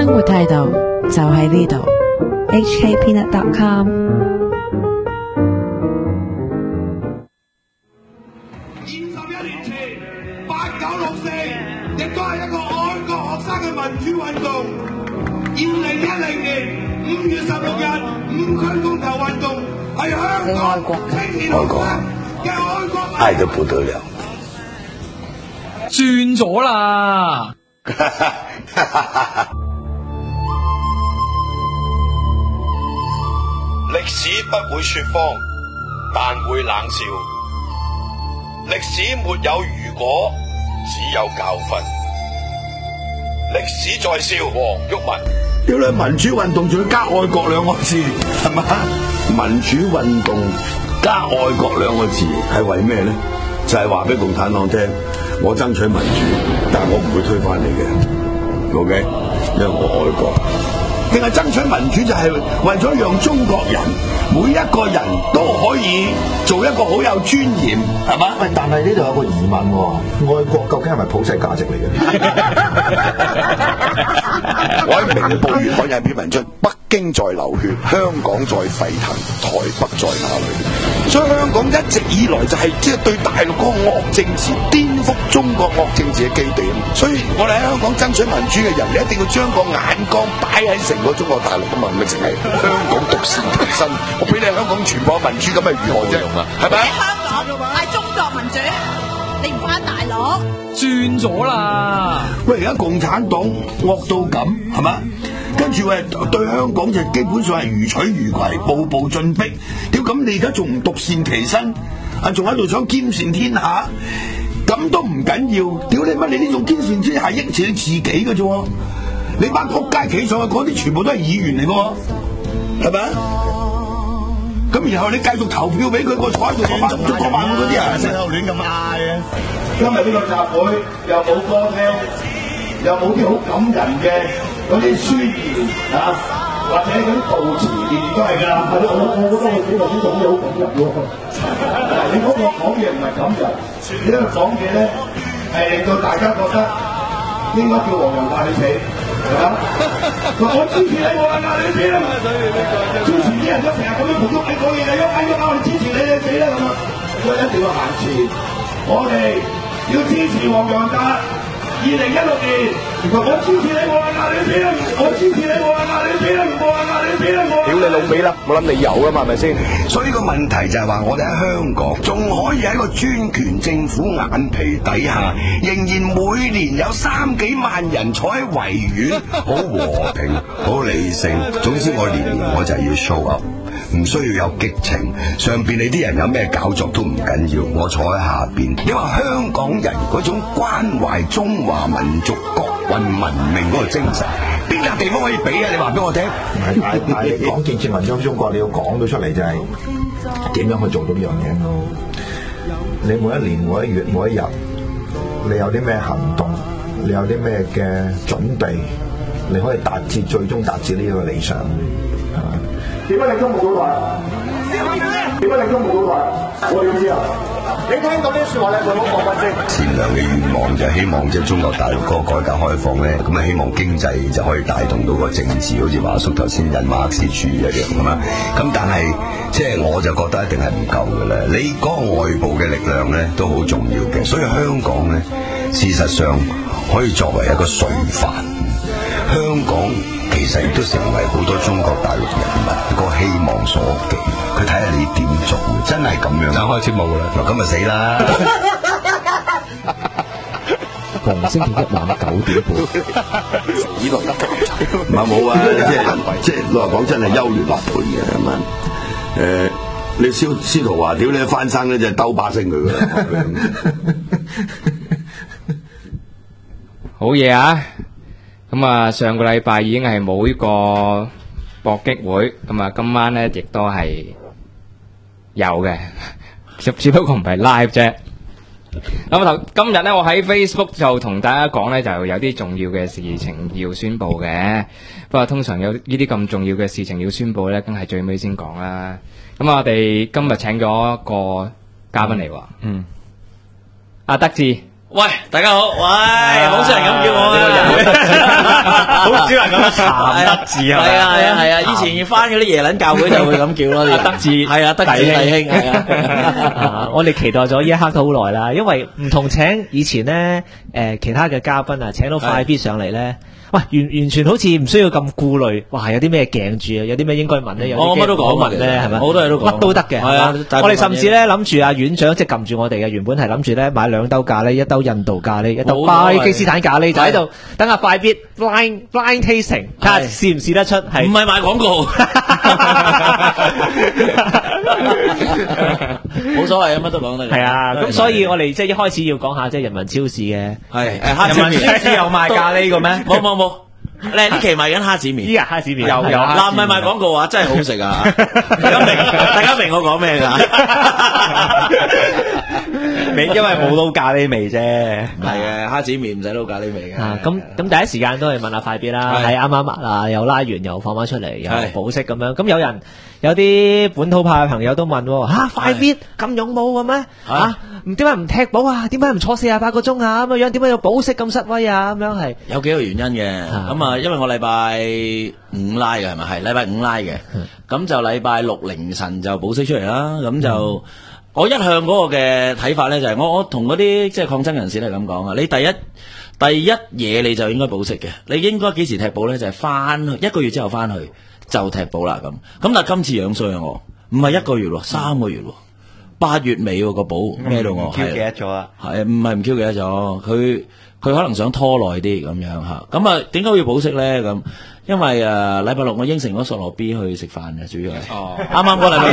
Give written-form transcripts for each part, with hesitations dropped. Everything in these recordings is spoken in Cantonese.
生活態度就喺呢度。hkpeanut.com。 21年前8964亦都係一個愛國學生嘅民主運動。2010年5月16日五區公投運動係香港青年學生嘅愛國， 愛得不得了。 轉咗啦！ 歷史不會說謊，但會冷笑。歷史沒有如果，只有教訓。歷史在笑，黃毓民。 屌你！民主運動仲要加愛國兩個字，係嘛？民主運動加愛國兩個字係為咩咧？就係話俾共產黨聽，我爭取民主，但係我唔會推翻你嘅。OK，因為我愛國。定係爭取民主就係為咗讓中國人每一個人都可以做一個好有尊嚴，係嘛？ 喂，但係呢度有個疑問喎，愛國究竟係咪普世價值嚟嘅？ 我喺明報月刊有篇文章，北京在流血，香港在沸騰，台北在哪裏？所以香港一直以來就係即係對大陸嗰個惡政治，顛覆中國惡政治嘅基地。所以我哋喺香港爭取民主嘅人，你一定要將個眼光擺喺成個中國大陸噶嘛，唔係淨係香港獨善其身。我俾你香港全部民主咁係如何啫？係咪？ 香港係中國民主，你唔翻大陸？ 轉咗啦！ 喂，而家共產黨惡到咁，係嘛？跟住喂對香港就基本上係如取如攜，步步進逼。屌咁你而家仲唔獨善其身？啊，仲喺度想兼善天下？咁都唔緊要。屌你乜？你呢種兼善天下益住你自己嘅啫。你班仆街企上去嗰啲全部都係議員嚟嘅，係咪？咁然後你繼續投票俾佢，我坐喺度慢足嗰晚嗰啲人喺度亂咁嗌啊！ 今日呢個集會又冇歌聽，又冇啲好感人嘅嗰啲宣言啊，或者嗰啲悼詞，年年都係㗎。我覺得我幾個呢種嘢好感人喎。你嗰個講嘢唔係感人，你喺度講嘢咧係令到大家覺得應該叫黃洋達你死，係嘛？我支持你黃洋達你死啦！支持啲人都成日咁樣同喐你講嘢啊，喐我哋支持你死啦咁啊！所以一定要行前，我哋要支持黃洋達。2016年，我支持你黃洋達你死啦！我支持你黃洋達你死啦！黃洋達你死啦！ 屌你老味啦！我諗你有㗎嘛，係咪先？ 所以個問題就係話，我哋喺香港仲可以喺個專權政府眼皮底下，仍然每年有3幾萬人坐喺維園，好和平，好理性。總之我年年我就係要 show up。唔需要有激情，上邊你啲人有咩搞作都唔緊要，我坐喺下邊。你話香港人嗰種關懷中華民族國運文明嗰個精神，邊笪地方可以比啊？你話俾我聽。 但係你講建設民主中國，你要講到出嚟就係點樣去做到呢樣嘢？你每一年、每一月、每一日，你有啲咩行動？你有啲咩嘅準備？你可以最終達至呢個理想，係嘛？ 點解你都冇到來？點解你都冇到來？我要知啊！你聽到呢啲説話咧，佢好過分先。 善良嘅願望就係希望即係中國大陸嗰個改革開放咧，咁啊希望經濟就可以帶動到個政治，好似華叔頭先引馬克思主義一樣咁啊。咁但係即係我就覺得一定係唔夠嘅啦。你嗰個外部嘅力量咧都好重要嘅，所以香港咧事實上可以作為一個垂範。香港其實亦都成為好多中國大陸人民個希望所寄，佢睇下你點做，真係咁樣。就開節目啦，嗱咁咪死啦！ 逢星期一晚9點半， 以來得唔係冇啊！即係老實講，真係優劣立判嘅咁啊！你司徒華屌你翻生咧，就兜巴星佢㗎啦！ 好嘢啊！咁啊，上個禮拜已經係冇呢個搏擊會，咁啊，今晚咧亦都係有嘅，只不過唔係 live 啫。咁今日咧，我喺 Facebook 就同大家講咧，就有啲重要嘅事情要宣佈嘅。不過通常有呢啲咁重要嘅事情要宣佈咧，梗係最尾先講啦。咁我哋今日請咗一個嘉賓嚟喎，阿德志。 喂，大家好，喂，好少人咁叫我啊！ 好少人咁譚德志係啊！以前翻嗰啲耶撚教會就會咁叫咯。 德志係啊，德志弟兄係啊！我哋期待咗呢一刻都好耐啦，因為唔同請以前咧其他嘅嘉賓啊，請到快必上嚟咧。喂，完全好似唔需要咁顧慮，哇！有啲咩鏡住啊？有啲咩應該問咧？有啲乜都講問咧，係咪？ 好多嘢都講， 乜都得嘅。係啊，我哋甚至咧諗住阿院長即係撳住我哋嘅，原本係諗住咧買2兜咖喱，一兜印度咖喱，一兜巴基斯坦咖喱，就喺度等阿快必 blind tasting， 睇下試唔試得出係。 唔係賣廣告，冇所謂啊，乜都講得。 係啊，咁所以我哋即係一開始要講下即係人民超市嘅。 係人民超市有賣咖喱嘅咩？ 冇。呢期賣緊蝦子麵， 依家蝦子麵有嗱，唔係賣廣告啊，真係好食啊！大家明我講咩㗎？ 因為冇撈咖喱味啫， 唔係嘅，蝦子麵唔使撈咖喱味嘅。 咁第一時間都係問下快必啦，係啱啱啊，又拉完又放翻出嚟，又保釋咁樣。咁有啲本土派嘅朋友都問快必咁勇武嘅咩？點解唔踢保啊？點解唔坐48個鐘啊？咁樣點解要保釋咁失威啊？咁樣係有幾個原因嘅。咁啊，因為我禮拜5拉嘅係咪？係禮拜5拉嘅。咁就禮拜6凌晨就保釋出嚟啦。咁就我一向嗰個嘅睇法咧，就係我同嗰啲即係抗爭人士都係咁講啊。你第一嘢你就應該保釋嘅。你應該幾時踢保咧？就係翻去1個月之後翻去就踢保啦。咁但係今次樣衰啊！我唔係1個月喎，3個月喎。8月尾個保咩到我唔 Q 記得咗啦， 係唔係唔 Q 記得咗？佢可能想拖耐啲咁樣嚇。咁啊，點解要保釋咧？咁因為禮拜6我應承咗索羅 B 去食飯嘅，主要係啱啱個禮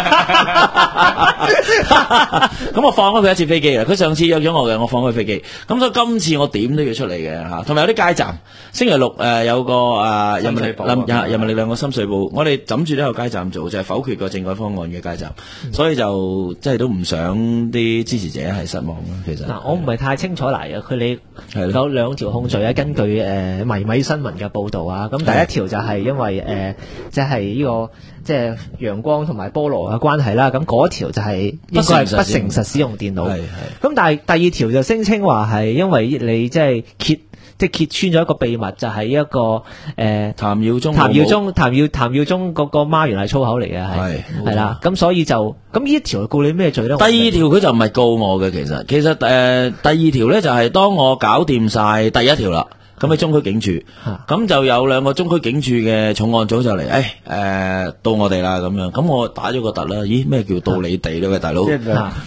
拜。咁我放咗佢一次飛機啦。佢上次約咗我嘅，我放佢飛機。咁所以今次我點都要出嚟嘅嚇。同埋有啲街站，星期6有個人民力量個深水埗，我哋枕住都有街站做，就係否決個政改方案嘅街站。所以就即係都唔想啲支持者係失望咯。其實我唔係太清楚嚟嘅，佢哋有2條控罪啊。根據米新聞嘅報導啊，咁第一條就係因為即係呢個即係陽光同埋菠蘿嘅關係啦。咁嗰一條就係應該係不誠實使用電腦。咁但係第二條就聲稱話係因為你即係揭穿咗一個秘密，就係一個譚耀宗嗰個媽原來係粗口嚟嘅，係啦。咁所以就咁呢一條告你咩罪咧？ 第二條佢就唔係告我嘅，其實第二條咧就係當我搞掂晒第一條啦。咁喺中區警署，咁就有2個中區警署嘅重案組就嚟，到我哋啦咁樣。咁我打咗個突啦，咦咩叫到你哋呢？喂大佬，咁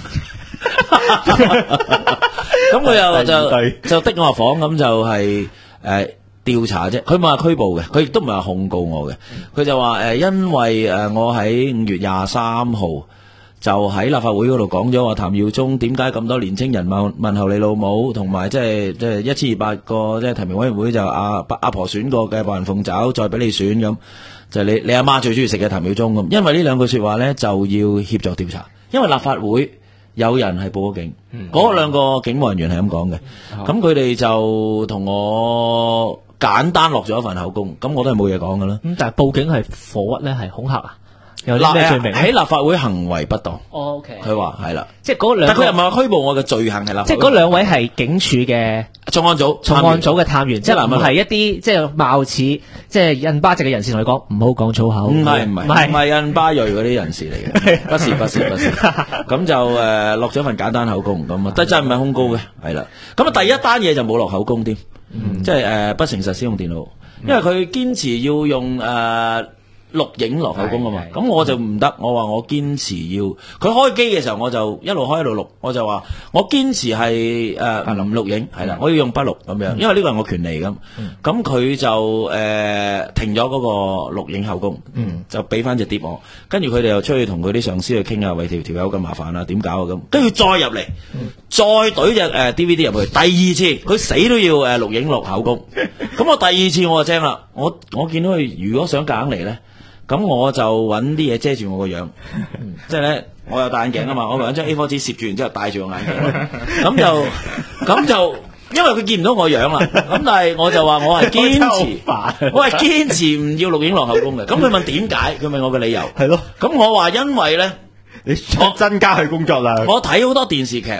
佢又就的我房，咁就係調查啫。佢冇話拘捕嘅，佢亦都唔係話控告我嘅。佢就話因為我喺5月23號。就喺立法會嗰度講咗話，譚耀宗點解咁多年青人問候你老母，同埋即係1200個即係提名委員會就阿婆選過嘅白雲鳳爪，再俾你選咁，就係你阿媽最中意食嘅譚耀宗咁。因為呢2句說話咧，就要協助調查，因為立法會有人係報咗警，嗰2個警務人員係咁講嘅，咁佢哋就同我簡單落咗一份口供，咁我都係冇嘢講噶啦。 咁但係報警係火屈咧，係恐嚇啊？有啲咩罪名？ 喺立法會行為不當。 OK。 佢話係啦， 即係嗰2， 但佢又唔係話拘捕我嘅罪行係啦。 即係嗰2位係警署嘅重案組嘅探員，即係唔係一啲即係貌似即係印巴籍嘅人士同你講唔好講粗口。 唔係印巴裔嗰啲人士嚟嘅，不是。咁就落咗份簡單口供咁啊，但真係唔係控告嘅，係啦。咁啊第一單嘢就冇落口供添，即係不誠實使用電腦，因為佢堅持要用錄影落口供啊嘛，咁我就唔得，我話我堅持要佢開機嘅時候，我就一路開一路錄，我就話我堅持係錄影係啦，我要用筆錄咁樣，因為呢個係我權利咁。咁佢就停咗嗰個錄影口供，就俾翻隻碟我，跟住佢哋又出去同佢啲上司去傾啊，為條友咁麻煩啊，點搞啊咁，跟住再入嚟，再懟隻DVD 入去，第2次佢死都要錄影錄口供，咁我第2次我就精啦，我見到佢如果想夾硬嚟咧。咁我就揾啲嘢遮住我個樣，即係咧，我有戴眼鏡啊嘛，我咪揾張 A4 紙攝住，然之後戴住個眼鏡，咁就因為佢見唔到我樣啦，咁但係我就話我係堅持唔要錄影落口供嘅，咁佢問點解，佢問我嘅理由，係咯，咁我話因為咧， 你增加佢工作量， 我睇好多電視劇。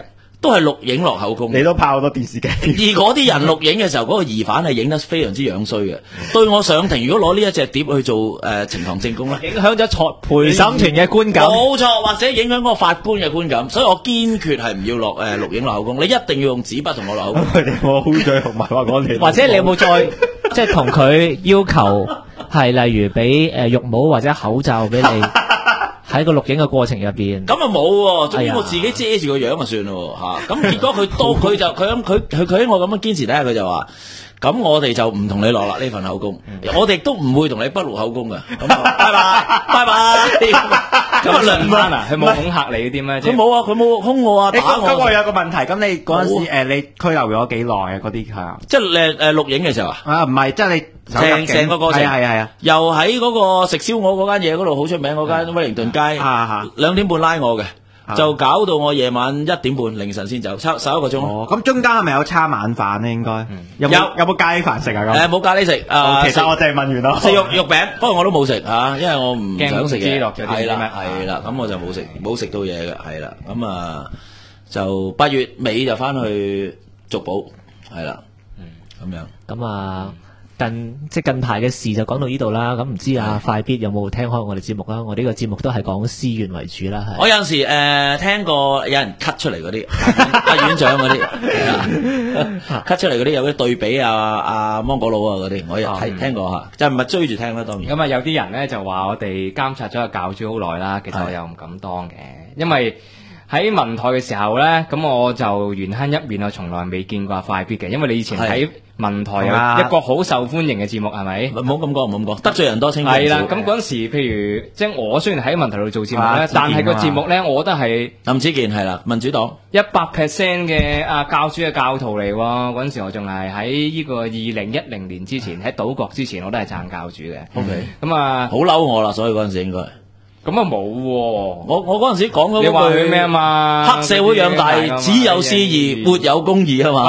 都係錄影落口供。 你都拍好多電視機， 而嗰啲人錄影嘅時候，嗰個疑犯係影得非常之樣衰嘅。對我上庭，如果攞呢一隻碟去做呈堂證供咧， 影響咗陪審團嘅觀感。 冇錯，或者影響嗰個法官嘅觀感。所以我堅決係唔要落錄影落口供，你一定要用紙筆同我落口供。 佢哋我好嘴同埋話講你， 或者你有冇再即係同佢要求係例如俾浴帽或者口罩俾你？喺個錄影嘅過程入邊， 咁啊冇喎，總之我自己遮住個樣就算咯嚇。咁結果佢喺我咁樣堅持底下，佢就話：咁我哋就唔同你落啦呢份口供，我哋都唔會同你不錄口供嘅。咁拜拜。 咁兩班啊，佢冇恐嚇你嗰啲咩？ 佢冇啊，佢冇兇我啊，打我。 不過有個問題，咁你嗰陣時你拘留咗幾耐啊？嗰啲係啊， 即係錄影嘅時候啊？ 啊，唔係，即係你。 成個過程係啊， 又喺嗰個食燒鵝嗰間嘢嗰度好出名嗰間威靈頓街，2點半拉我嘅，就搞到我夜晚1點半凌晨先走，差11個鐘。 哦，咁中間係咪有叉晚飯咧？應該有冇咖喱飯食啊？咁冇咖喱食。 其實我淨係問完咯。 食肉餅，不過我都冇食嚇，因為我唔想食嘢。 係啦，咁我就冇食到嘢嘅，係啦，咁啊就8月尾就翻去續保，係啦，咁樣。 咁啊。近排嘅事就講到呢度啦，咁唔知快必有冇聽開我哋節目啦？我哋呢個節目都係講私怨為主啦。 我有陣時聽過有人 cut 出嚟嗰啲阿院長嗰啲，cut 出嚟嗰啲有啲對比芒果佬啊嗰啲，我有聽過嚇，就唔係追住聽啦當然。 咁啊有啲人咧就話我哋監察咗個教主好耐啦，其實我又唔敢當嘅，因為喺文台嘅時候咧，咁我就懸坑一面，我從來未見過快必嘅，因為你以前喺文台有一個好受歡迎嘅節目係咪？ 唔好咁講，唔好咁講，得罪人多稱係啦。咁嗰陣時，譬如即係我雖然喺文台度做節目咧，但係個節目咧，我覺得係林子健係啦，民主黨 100% 嘅教主嘅教徒嚟喎。嗰陣時我仲係喺呢個2010年之前，喺島國之前，我都係撐教主嘅。 OK， 咁啊， 好嬲我啦，所以嗰陣時應該。 咁啊冇喎， 我嗰陣時講嗰句， 你話佢咩啊嘛？ 黑社會養大，只有私義，沒有公義啊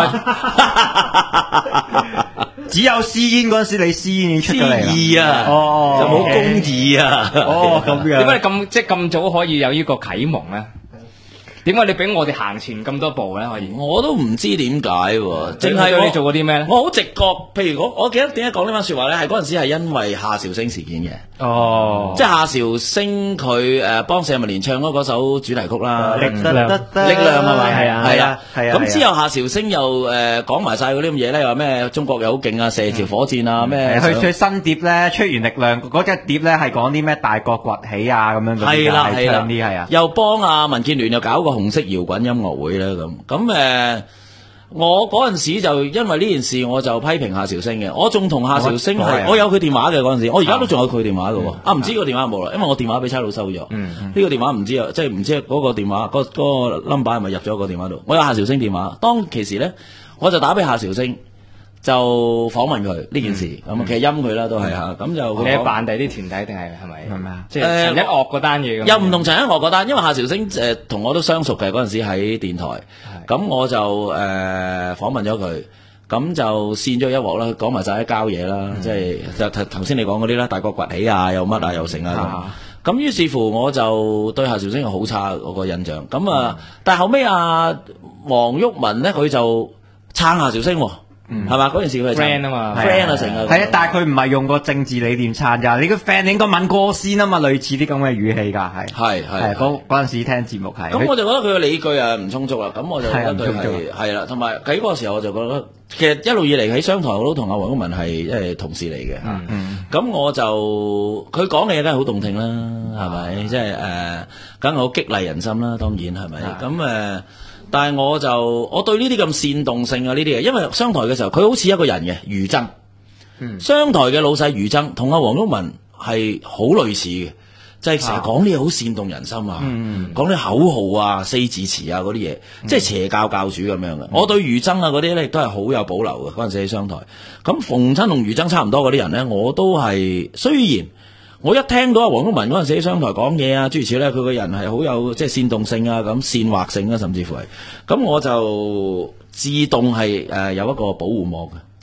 嘛。 只有私煙嗰陣時，你私煙已經出咗嚟啦。 私義啊，就冇公義啊。 咁樣。 點解你咁早可以有呢個啟蒙咧？點解你比我哋行前咁多步咧？可以， 我都唔知點解喎。 淨係你做過啲咩咧？ 我好直覺，譬如我記得點解講呢番説話咧，係嗰陣時係因為夏韶聲事件嘅。 哦， 即係夏韶聲佢幫謝文蓮唱嗰首主題曲啦，力量係咪？係啊。咁之後夏韶聲又講埋晒嗰啲咁嘢咧，話咩中國又好勁啊，射條火箭啊咩？ 佢新碟咧出完力量嗰隻碟咧係講啲咩大國崛起啊咁樣嗰啲㗎，係唱啲係啊。 又幫民建聯又搞個紅色搖滾音樂會啦咁我嗰陣時就因為呢件事我就批評夏韶聲嘅，我仲同夏韶聲係我有佢電話嘅嗰陣時，我而家都仲有佢電話嘅喎，唔知個電話有冇啦，因為我電話俾差佬收咗，呢個電話唔知啊，即係唔知嗰個電話嗰個 number 係咪入咗個電話度，我有夏韶聲電話，當其時咧我就打俾夏韶聲。就訪問佢呢件事，咁其實陰佢啦都係嚇，咁就你係扮第啲團體定係咪？係咪啊？即係陳一岳嗰單嘢咁。 又唔同陳一岳嗰單，因為夏韶聲同我都相熟嘅嗰陣時喺電台，咁我就訪問咗佢，咁就扇咗一鑊啦，講埋晒啲交嘢啦，即係就頭先你講嗰啲啦，大國崛起啊，又乜啊，又成啊咁。於是乎我就對夏韶聲好差我個印象，咁但係後尾黃毓民咧佢就撐夏韶聲喎。係嘛？嗰件事佢係 friend 啊嘛 ，friend 啊成日係啊，但係佢唔係用個政治理念撐㗎，你個 friend 你應該問過先啊嘛，類似啲咁嘅語氣㗎，係嗰陣時聽節目係。 咁我就覺得佢嘅理據唔充足啦，咁我就覺得佢係啦，同埋喺嗰個時候我就覺得，其實一路以嚟喺商台我都同阿黃毓民係同事嚟嘅嚇，咁我就佢講嘅嘢梗係好動聽啦，係咪？即係梗係好激勵人心啦，當然係咪？咁但係我對呢啲咁煽動性啊呢啲嘢，因為商台嘅時候佢好似一個人嘅余爭，商台嘅老細余爭同阿黃毓民係好類似嘅，即係成日講啲嘢好煽動人心啊，講啲口號啊、四字詞啊嗰啲嘢，即係邪教教主咁樣嘅。我對余爭啊嗰啲咧亦都係好有保留嘅。嗰陣時喺商台，咁逢親同余爭差唔多嗰啲人咧，我都係雖然。我一聽到阿黃毓民嗰陣時喺商台講嘢啊，諸如此咧，佢個人係好有即係煽動性啊，咁煽惑性啊，甚至乎係，咁我就自動係有一個保護網嘅，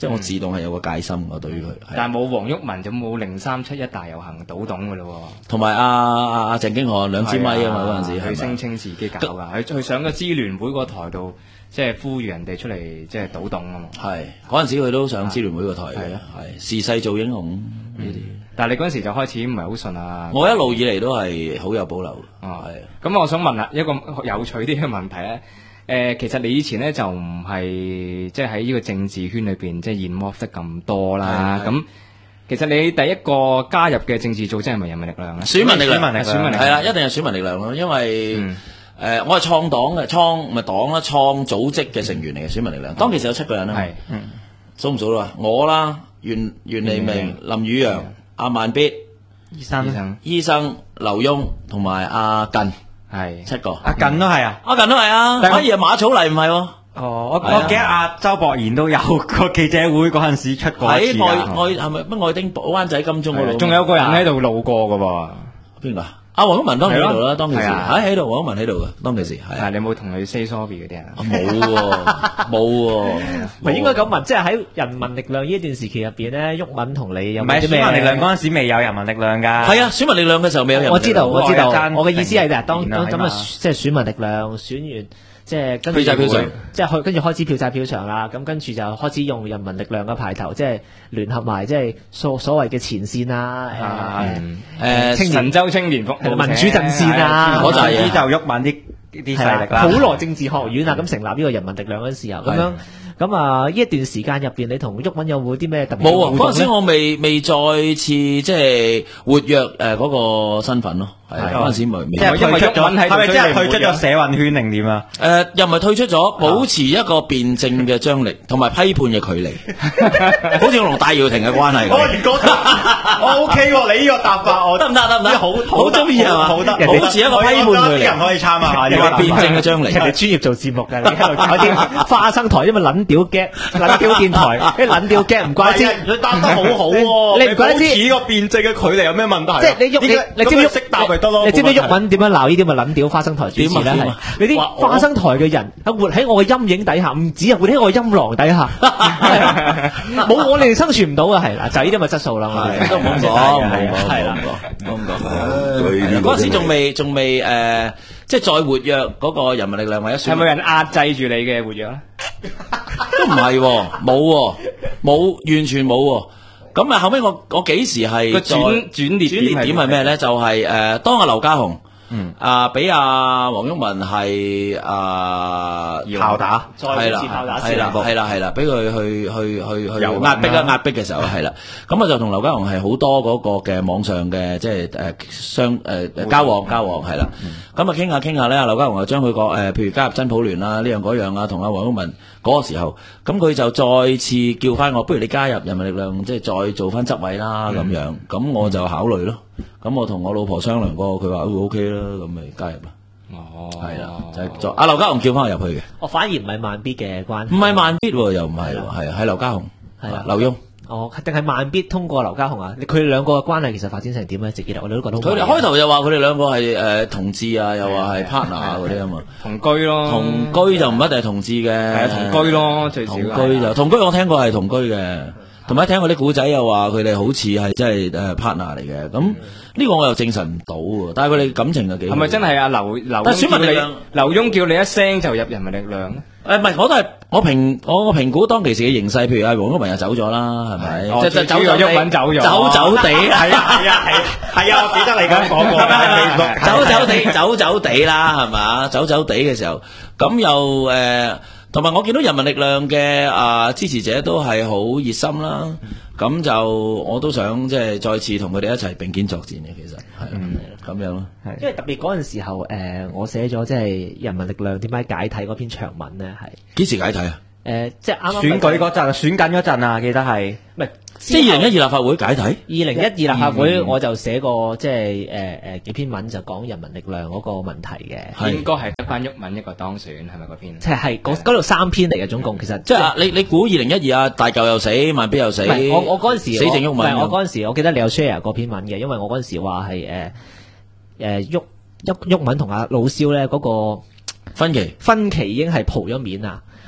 即係我自動係有個戒心我對於佢。 但係冇黃毓民就冇0371大遊行倒董噶咯。 同埋阿鄭經翰2支咪啊嘛嗰陣時， 佢聲稱自己搞㗎，佢上個支聯會個台度，即係呼籲人哋出嚟即係倒董啊嘛。 係嗰陣時佢都上支聯會個台嘅，係時勢做英雄呢啲。 但係你嗰陣時就開始唔係好順啊。 我一路以嚟都係好有保留。 係。咁我想問啦，一個有趣啲嘅問題咧，其實你以前咧就唔係即係喺呢個政治圈裏邊即係involve得咁多啦。咁其實你第一個加入嘅政治組織係咪人民力量咧？ 選民力量係啦，一定係選民力量咯，因為我係創黨嘅，唔係黨啦，創組織嘅成員嚟嘅選民力量。當其時有7個人啦，係數唔數啦？我啦，袁利明、林宇陽、阿萬必、醫生、劉墉同埋阿近，係7個。 阿近都係啊， 反而係馬草黎唔係喎。 我記得阿周博賢都有個記者會嗰陣時出過一次喺係咪乜愛丁堡灣仔金鐘嗰度？ 仲有個人喺度路過噶喎，邊個？ 阿黃毓民當時喺度啦，當其時喺度，黃毓民喺度嘅，當其時係。 你冇同佢 say sorry 嗰啲啊？ 冇喎， 唔係應該咁問，即係喺人民力量呢一段時期入邊咧，毓民同你有冇啲咩？ 選民力量嗰陣時未有人民力量㗎。 係啊，選民力量嘅時候未有人民力量。 我知道，我嘅意思係當咁啊，即係選民力量選完。即係跟住票債票償， 即係跟住開始票債票償啦。咁跟住就開始用人民力量嘅牌頭，即係聯合埋即係所謂嘅前線啊， 神州青年服務民主陣線啊， 嗰陣時就毓民啲勢力啦。 普羅政治學院啊，咁成立呢個人民力量嗰陣時候咁樣。咁啊！呢一段時間入邊，你同毓民有冇啲咩特別？ 冇啊！嗰陣時我未再次即係活躍嗰個身份咯。係嗰陣時未， 即係退出咗，係咪即係退出咗社運圈定點啊？ 又唔係退出咗，保持一個辯證嘅張力同埋批判嘅距離，好似我同戴耀廷嘅關係。 我唔覺得，我 OK 喎！你呢個答法我得唔得？好中意係嘛？ 好得， 保持一個批判距離， 人可以參考下呢個辯證嘅張力。 人哋專業做節目嘅，你喺度搞啲花生台，因為撚屌 gag，撚屌電台，啲撚屌 gag 唔怪之， 佢答得好好喎。 你唔怪之呢個辯證嘅距離有咩問題？ 即係你知唔知識答咪得咯？你知唔知毓民點樣鬧呢啲咪撚屌花生台主持咧？係你啲花生台嘅人，活喺我嘅陰影底下，唔止係活喺我嘅陰囊底下，冇我哋生存唔到啊！係啦，就呢啲咪質素啦，我哋都唔好講，係啦，唔好講。嗰陣時仲未即係再活躍嗰個人民力量或者係咪人壓制住你嘅活躍咧？ 都唔係，冇完全冇。咁啊，後尾我幾時係轉捩點係咩咧？就係當阿劉家雄俾阿黃毓民係炮打， 係啦，俾佢去壓迫嘅時候係啦。咁我就同劉家雄係好多嗰個嘅網上嘅即係交往係啦。咁啊傾下咧，劉家雄就將佢個譬如加入真普聯啦，呢樣嗰樣啊，同阿黃毓民嗰個時候，咁佢就再次叫翻我，不如你加入人民力量，即係再做翻執委啦咁樣。咁我就考慮咯。咁我同我老婆商量過，佢話會 OK 啦，咁咪加入啦。哦，係啦，就係做阿劉家雄叫翻我入去嘅。 我反而唔係慢必嘅關係， 唔係慢必又唔係，係劉家雄，係啊，劉墉。 哦，定係慢必通過劉家雄啊？佢哋兩個嘅關係其實發展成點咧？直接我哋都覺得好。 佢哋開頭又話佢哋兩個係同志啊，又話係 partner 嗰啲啊嘛。 同居咯， 同居就唔一定係同志嘅。 係啊，同居咯，最少。 同居我聽過係同居嘅，同埋聽過啲古仔又話佢哋好似係真係partner嚟嘅。咁呢個我又證實唔到喎。但係佢哋感情就幾好。 係咪真係阿劉墉叫你一聲就入人民力量咧？ 唔係，我都係我評估當其時嘅形勢，譬如阿黃毓民又走咗啦，係咪？ 即係毓民走咗， 走地，係啊，我記得你咁講過， 走地啦，係嘛？走地嘅時候，咁又同埋我見到人民力量嘅支持者都係好熱心啦，咁就我都想即係再次同佢哋一齊並肩作戰嘅，其實係咁樣咯。 因為特別嗰陣時候，我寫咗即係人民力量點解解體嗰篇長文咧，係幾時解體啊？ 即係啱啱選舉嗰陣，選緊嗰陣啊，記得係唔係？ 即係2012立法會解體。 2012立法會我就寫過即係幾篇文就講人民力量嗰個問題嘅， 應該係得翻毓民一個當選係咪嗰篇？ 即係嗰度3篇嚟嘅總共，其實即係你估2012啊大嚿又死，慢必又死。 我嗰陣時死剩毓民。 我嗰陣時我記得你有 share 嗰篇文嘅，因為我嗰陣時話係毓民同阿老蕭咧嗰個分歧已經係蒲咗面啊！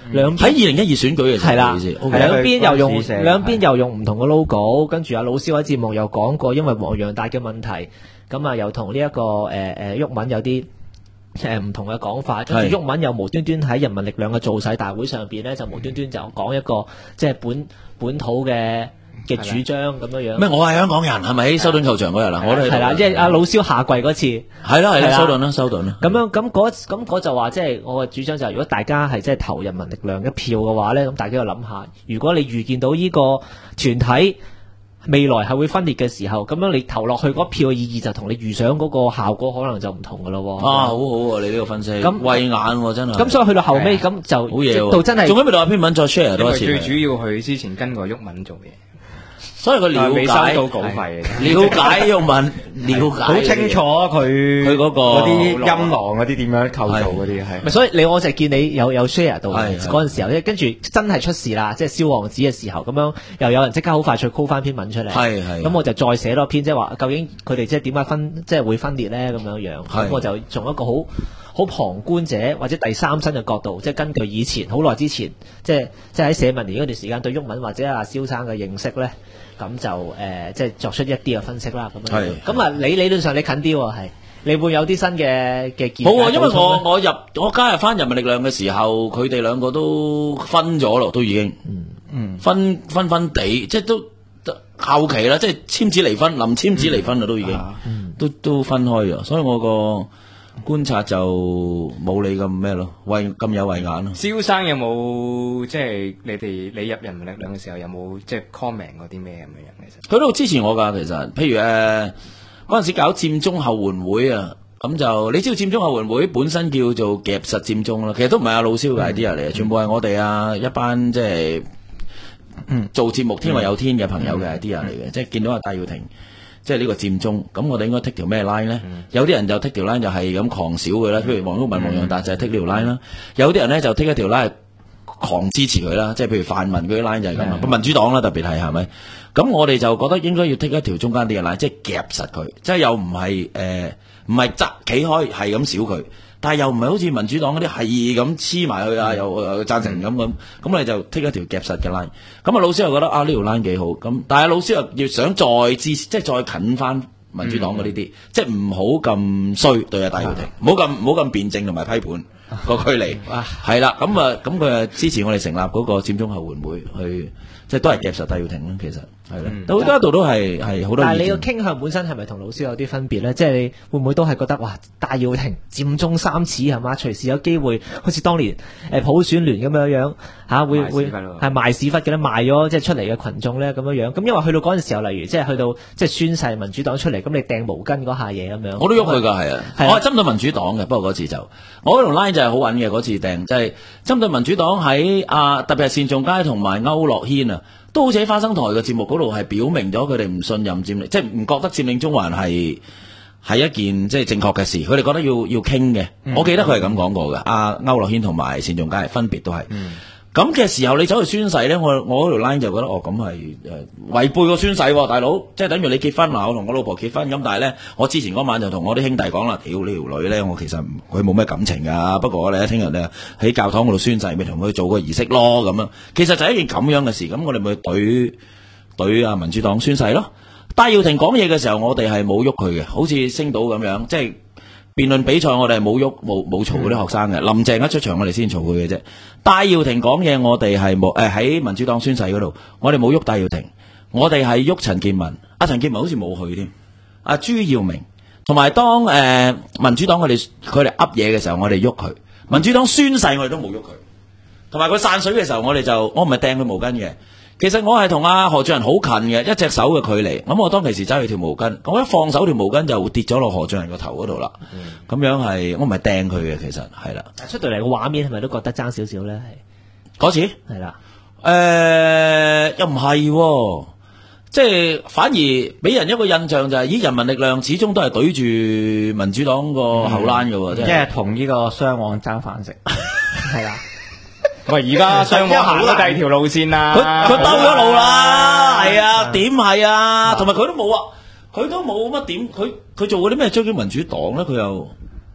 兩喺2012選舉嘅時候， 係啦，兩邊又用唔同嘅 logo， 跟住阿老蕭喺節目又講過，因為黃洋達嘅問題，咁啊又同呢一個毓民有啲唔同嘅講法，跟住毓民又無端端喺人民力量嘅造勢大會上邊咧，就無端端就講一個即係本土嘅主張咁樣樣。 咩？我係香港人，係咪喺修頓球場嗰日啦？我都係啦，即係阿老蕭下跪嗰次。係啦， 修頓啦。 咁樣咁嗰就話，即係我嘅主張就係，如果大家係即係投人民力量一票嘅話咧，咁大家要諗下，如果你預見到呢個團體未來係會分裂嘅時候，咁樣你投落去嗰票嘅意義就同你預想嗰個效果可能就唔同噶咯。 好好啊！你呢個分析咁慧眼真係。咁所以去到後尾咁就好嘢，到真係仲喺咪度有篇文再 share 多一次。 最主要佢之前跟過毓民做嘢。 所以佢了解到稿費， 了解毓民，了解好清楚佢嗰個嗰啲音廊嗰啲點樣構造嗰啲係。 所以我就見你有 share 到嗰陣時候咧，跟住真係出事啦，即係燒王子嘅時候咁樣，又有人即刻好快脆 call 翻篇文出嚟。咁我就再寫多篇，即係話究竟佢哋即係點解即係會分裂咧咁樣樣。咁我就從一個好旁觀者或者第三身嘅角度，即係根據以前好耐之前，即係喺社民連嗰段時間對毓民或者阿蕭生嘅認識咧，咁就即係作出一啲嘅分析啦。咁樣咁啊，你理論上你近啲喎，係你會有啲新嘅見解。 好啊，因為我加入翻人民力量嘅時候，佢哋兩個都分咗咯，都已經分地，即係都後期啦，即係簽紙離婚，臨簽紙離婚啦，都已經都分開咗，所以我個觀察就冇你咁咩咯，咁有慧眼咯。 蕭生有冇即係你入人民力量嘅時候有冇即係 comment 嗰啲咩咁嘅人？其實佢都支持我噶，其實譬如嗰陣時搞佔中後援會啊，咁就你知道佔中後援會本身叫做夾實佔中啦，其實都唔係阿老蕭嘅 idea 嚟，全部係我哋一班即係做節目天外有天嘅朋友嘅 idea 嚟嘅，即係見到阿戴耀廷。即係呢個佔中，咁我哋應該 take 條咩 line 咧？有啲人就 take 條 line 就係咁狂少佢啦，譬如黃毓民、黃洋達就係 take 呢條 line 啦。有啲人咧就 take 一條 line 狂支持佢啦，即係譬如泛民嗰啲 line 就係咁啊。民主黨啦，特別係咪？咁我哋就覺得應該要 take 一條中間啲嘅 line，即係夾實佢，即係又唔係側企開係咁少佢，但係又唔係好似民主黨嗰啲係咁黐埋去啊，又贊成咁你就 take 一條夾實嘅 line。咁老師又覺得呢條 line 幾好，咁但係老師又要想再支持，即係再近翻民主黨嗰啲，即係唔好咁衰對戴耀廷，唔好咁辯證同埋批判個距離。係啦，咁佢支持我哋成立嗰個佔中後援會去。即係都係夾實戴耀廷啦，其實係啦，好多度都係好多。 但係你個傾向本身係咪同老師有啲分別咧？即係你會唔會都係覺得哇，戴耀廷佔中三齒係嘛？隨時有機會好似當年普選聯咁樣嚇，會係賣屎忽嘅咧，賣咗即係出嚟嘅群眾咧咁樣。咁因為去到嗰陣時候，例如即係去到即係宣誓民主黨出嚟，咁你掟毛巾嗰下嘢咁樣， 我都喐佢㗎，係啊，我係針對民主黨嘅。不過嗰次就我嗰條 line 就係好穩嘅，嗰次掟就係針對民主黨喺特別係單仲偕同埋區諾軒啊。都好似喺花生台嘅節目嗰度係表明咗佢哋唔信任佔領，即係唔覺得佔領中環係一件即係正確嘅事，佢哋覺得要傾嘅。我記得佢係咁講過嘅，區諾軒同埋單仲偕分別都係。咁嘅時候你走去宣誓咧，我嗰條 line 就覺得咁係違背個宣誓喎，大佬，即係等於你結婚嗱，我同我老婆結婚咁，但係咧我之前嗰晚就同我啲兄弟講啦，屌呢條女咧，我其實佢冇咩感情噶，不過我哋聽日咧喺教堂嗰度宣誓，咪同佢做個儀式咯咁樣，其實就係一件咁樣嘅事，咁我哋咪對民主黨宣誓咯。戴耀廷講嘢嘅時候，我哋係冇喐佢嘅，好似星島咁樣，即係。辯論比賽我哋係冇喐冇嘈嗰啲學生嘅，林鄭一出場我哋先嘈佢嘅啫。戴耀廷講嘢我哋係冇喺民主黨宣誓嗰度，我哋冇喐戴耀廷，我哋係喐陳健民，陳健民好似冇去添，朱耀明，同埋當民主黨佢哋噏嘢嘅時候，我哋喐佢，民主黨宣誓我哋都冇喐佢，同埋佢散水嘅時候我唔係掟佢毛巾嘅。其實我係同何俊仁好近嘅，一隻手嘅距離。咁我當其時揸住條毛巾，我一放手條毛巾就跌咗落何俊仁個頭嗰度啦。咁樣係我唔係掟佢嘅，其實係啦。 出到嚟個畫面係咪都覺得爭少少咧？ 係嗰次係啦， 又唔係，即係反而俾人一個印象就係，人民力量始終都係對住民主黨個後欄嘅，即係同呢個雙旺爭飯食， 係啦。 喂，而家雙方行咗第二條路線啦， 佢兜咗路啦，係啊，點係啊，同埋佢都冇乜點，佢做嗰啲咩追擊民主黨咧，佢又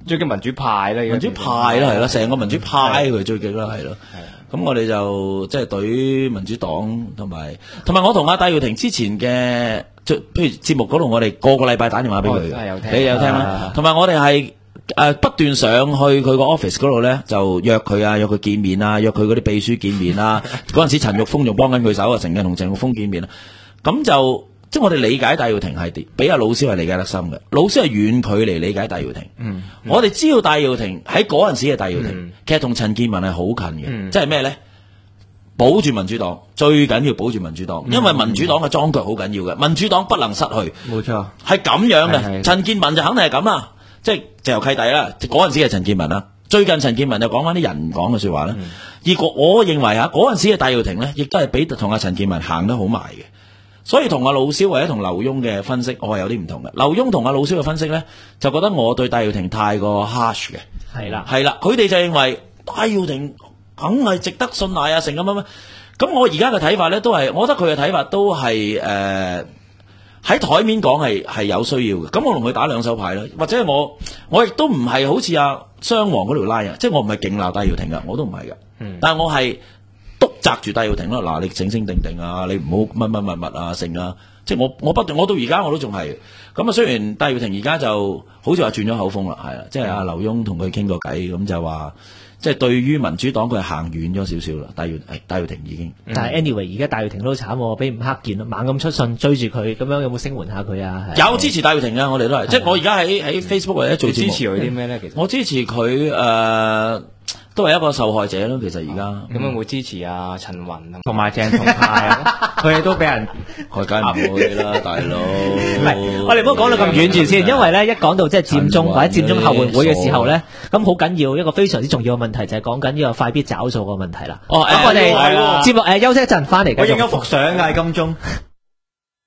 追擊民主派啦， 民主派啦，係啦，成個民主派佢追擊啦，係咯。咁我哋就即係對於民主黨同埋我同阿戴耀廷之前嘅，譬如節目嗰度，我哋個禮拜打電話俾佢，你有聽啦。同埋我哋係不斷上去佢個 office 嗰度咧，就約佢見面啊，約佢嗰啲秘書見面啊。嗰陣時陳玉峰仲幫緊佢手啊，成日同陳玉峰見面啊。咁就即係我哋理解戴耀廷係比阿老蕭係理解得深嘅，老蕭係遠距離理解戴耀廷。我哋知道戴耀廷喺嗰陣時嘅戴耀廷，其實同陳健民係好近嘅，即係咩咧？保住民主黨，最緊要保住民主黨，因為民主黨嘅樁腳好緊要嘅，民主黨不能失去。冇錯，係咁樣嘅。陳健民就肯定係咁啦，即係直頭契弟啦。嗰陣時係陳健民啦，最近陳健民就講翻啲人講嘅說話啦。而我認為嗰陣時嘅戴耀廷咧，亦都係比同阿陳健民行得好埋嘅。所以同阿老蕭或者同劉墉嘅分析，我係有啲唔同嘅。劉墉同阿老蕭嘅分析咧，就覺得我對戴耀廷太過 harsh 嘅。係啦，佢哋就認為戴耀廷梗係值得信賴啊，成咁樣。咁我而家嘅睇法咧，都係，我覺得佢嘅睇法都係喺台面講係有需要嘅。咁我同佢打兩手牌啦，或者我亦都唔係好似阿雙王嗰條拉啊，即係我唔係勁鬧戴耀廷噶，我都唔係噶。但係我係督責住戴耀廷咯，嗱，你醒醒定定啊，你唔好乜啊，成啊，即係我不斷，我到而家我都仲係。咁啊，雖然戴耀廷而家就好似話轉咗口風啦，係啦，即係阿劉墉同佢傾過偈，咁就話。即係對於民主黨佢係行遠咗少少啦，戴耀廷已經。 但係 anyway 而家戴耀廷都慘喎，俾吳克儉猛咁出信追住佢，咁樣有冇聲援下佢啊？ 有支持戴耀廷嘅，我哋都係。即係我而家喺 Facebook 或者做節目。 支持佢啲咩咧？其實我支持佢都係一個受害者咯。其實而家咁有冇支持阿陳雲同埋鄭松泰？佢哋都俾人梗唔會啦，大佬。 唔係，我哋唔好講到咁遠住先，因為咧一講到即係佔中或者佔中後援會嘅時候咧，咁好緊要一個非常之重要嘅問題就係講緊呢個快必找數個問題啦。咁我哋節目休息一陣，翻嚟。 我應該復相㗎喺金鐘。